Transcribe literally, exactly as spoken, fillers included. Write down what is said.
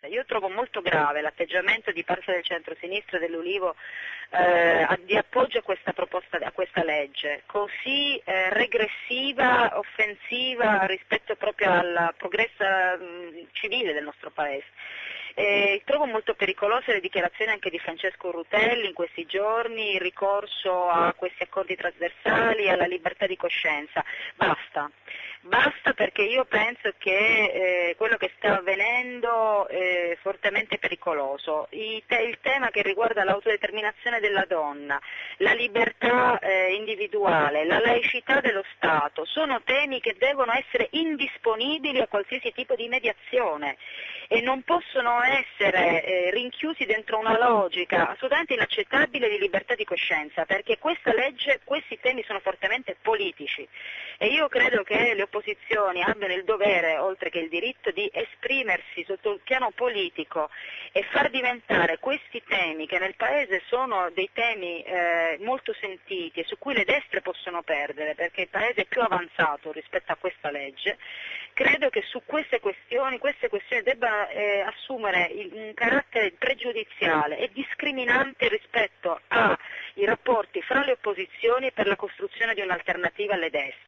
Io trovo molto grave l'atteggiamento di parte del centro-sinistra e dell'Ulivo eh, di appoggio a questa proposta, a questa legge, così eh, regressiva, offensiva rispetto proprio al progresso mh, civile del nostro Paese. Eh, trovo molto pericolose le dichiarazioni anche di Francesco Rutelli in questi giorni, il ricorso a questi accordi trasversali, alla libertà di coscienza. Basta, basta perché io penso che eh, quello che sta avvenendo è fortemente pericoloso. I te- il tema che riguarda l'autodeterminazione della donna, la libertà eh, individuale, la laicità dello Stato, sono temi che devono essere indisponibili a qualsiasi tipo di mediazione e non possono essere eh, rinchiusi dentro una logica assolutamente inaccettabile di libertà di coscienza, perché questa legge, questi temi sono fortemente politici e io credo che le opposizioni abbiano il dovere, oltre che il diritto, di esprimersi sotto il piano politico e far diventare questi temi, che nel Paese sono dei temi eh, molto sentiti e su cui le destre possono perdere, perché il Paese è più avanzato rispetto a questa legge, credo che su queste questioni, queste questioni debbano eh, assumere il, un carattere pregiudiziale e discriminante rispetto ai rapporti fra le opposizioni e per la costruzione di un'alternativa alle destre.